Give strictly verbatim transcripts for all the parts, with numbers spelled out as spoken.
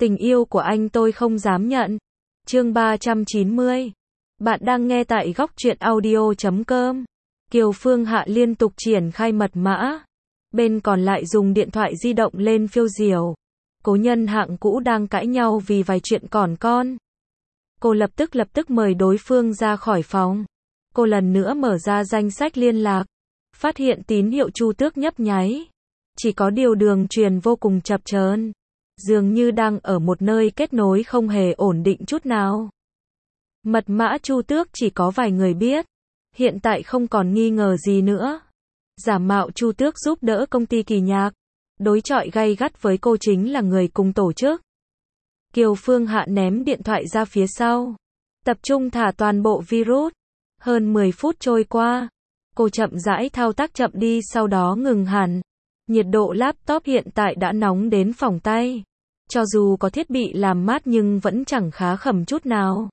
Tình yêu của anh tôi không dám nhận. Chương ba trăm chín mươi. Bạn đang nghe tại góc truyện audio chấm com. Kiều Phương Hạ liên tục triển khai mật mã. Bên còn lại dùng điện thoại di động lên phiêu diều. Cố nhân hạng cũ đang cãi nhau vì vài chuyện còn con. Cô lập tức lập tức mời đối phương ra khỏi phòng. Cô lần nữa mở ra danh sách liên lạc. Phát hiện tín hiệu Chu Tước nhấp nháy. Chỉ có điều đường truyền vô cùng chập chờn. Dường như đang ở một nơi kết nối không hề ổn định chút nào. Mật mã Chu Tước chỉ có vài người biết. Hiện tại không còn nghi ngờ gì nữa. Giả mạo Chu Tước giúp đỡ công ty Kỳ Nhạc. Đối chọi gay gắt với cô chính là người cùng tổ chức. Kiều Phương Hạ ném điện thoại ra phía sau. Tập trung thả toàn bộ virus. Hơn mười phút trôi qua. Cô chậm rãi thao tác chậm đi sau đó ngừng hẳn. Nhiệt độ laptop hiện tại đã nóng đến phỏng tay. Cho dù có thiết bị làm mát nhưng vẫn chẳng khá khẩm chút nào.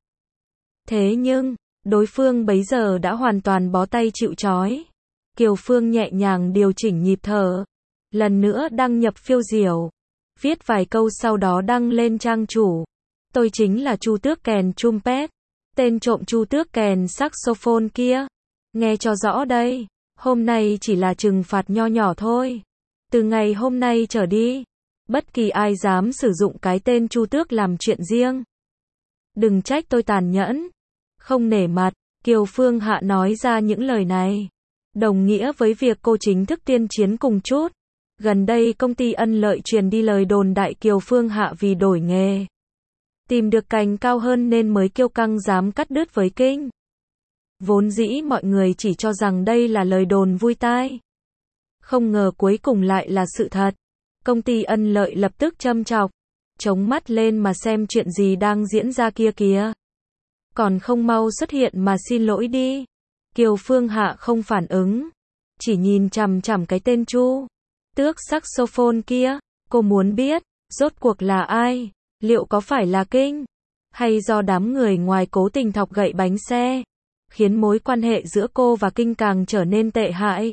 Thế nhưng, đối phương bấy giờ đã hoàn toàn bó tay chịu trói. Kiều Phương nhẹ nhàng điều chỉnh nhịp thở. Lần nữa đăng nhập phiêu diều. Viết vài câu sau đó đăng lên trang chủ. Tôi chính là Chu Tước kèn trumpet. Tên trộm Chu Tước kèn saxophone kia. Nghe cho rõ đây. Hôm nay chỉ là trừng phạt nho nhỏ thôi. Từ ngày hôm nay trở đi. Bất kỳ ai dám sử dụng cái tên Chu Tước làm chuyện riêng. Đừng trách tôi tàn nhẫn. Không nể mặt. Kiều Phương Hạ nói ra những lời này. Đồng nghĩa với việc cô chính thức tiên chiến cùng chút. Gần đây công ty Ân Lợi truyền đi lời đồn đại Kiều Phương Hạ vì đổi nghề. Tìm được cành cao hơn nên mới kiêu căng dám cắt đứt với Kinh. Vốn dĩ mọi người chỉ cho rằng đây là lời đồn vui tai. Không ngờ cuối cùng lại là sự thật. Công ty Ân Lợi lập tức châm chọc. Chống mắt lên mà xem chuyện gì đang diễn ra kia kìa. Còn không mau xuất hiện mà xin lỗi đi. Kiều Phương Hạ không phản ứng. Chỉ nhìn chằm chằm cái tên Chu Tước saxophone kia. Cô muốn biết, rốt cuộc là ai? Liệu có phải là Kinh? Hay do đám người ngoài cố tình thọc gậy bánh xe? Khiến mối quan hệ giữa cô và Kinh càng trở nên tệ hại.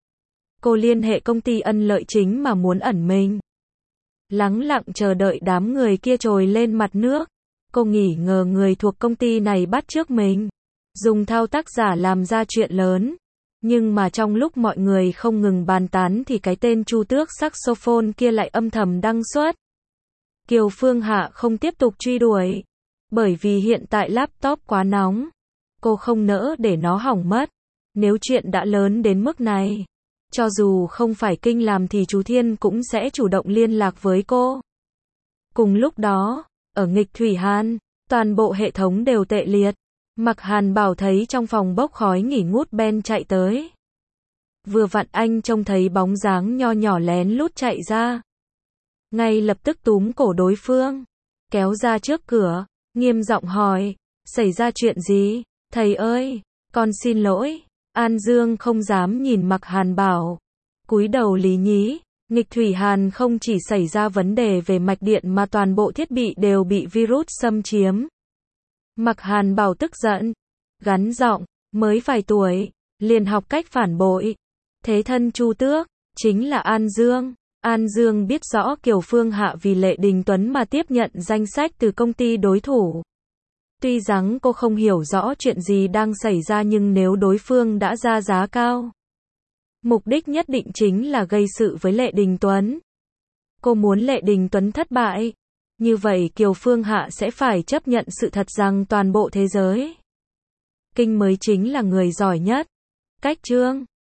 Cô liên hệ công ty Ân Lợi chính mà muốn ẩn mình. Lắng lặng chờ đợi đám người kia trồi lên mặt nước. Cô nghỉ ngờ người thuộc công ty này bắt chước mình. Dùng thao tác giả làm ra chuyện lớn. Nhưng mà trong lúc mọi người không ngừng bàn tán thì cái tên Chu Tước saxophone kia lại âm thầm đăng xuất. Kiều Phương Hạ không tiếp tục truy đuổi. Bởi vì hiện tại laptop quá nóng. Cô không nỡ để nó hỏng mất. Nếu chuyện đã lớn đến mức này. Cho dù không phải Kinh làm thì chú Thiên cũng sẽ chủ động liên lạc với cô. Cùng lúc đó, ở nghịch Thủy Hàn, toàn bộ hệ thống đều tệ liệt. Mạc Hàn Bảo thấy trong phòng bốc khói nghỉ ngút Ben chạy tới. Vừa vặn anh trông thấy bóng dáng nho nhỏ lén lút chạy ra. Ngay lập tức túm cổ đối phương. Kéo ra trước cửa, nghiêm giọng hỏi. Xảy ra chuyện gì? Thầy ơi, con xin lỗi. An Dương không dám nhìn Mạc Hàn Bảo. Cúi đầu lý nhí. Nghịch Thủy Hàn không chỉ xảy ra vấn đề về mạch điện mà toàn bộ thiết bị đều bị virus xâm chiếm. Mạc Hàn Bảo tức giận. Gắn giọng, mới vài tuổi, liền học cách phản bội. Thế thân Chu Tước, chính là An Dương. An Dương biết rõ Kiều Phương Hạ vì Lệ Đình Tuấn mà tiếp nhận danh sách từ công ty đối thủ. Tuy rằng cô không hiểu rõ chuyện gì đang xảy ra nhưng nếu đối phương đã ra giá cao. Mục đích nhất định chính là gây sự với Lệ Đình Tuấn. Cô muốn Lệ Đình Tuấn thất bại. Như vậy Kiều Phương Hạ sẽ phải chấp nhận sự thật rằng toàn bộ thế giới. Kinh mới chính là người giỏi nhất. Cách chương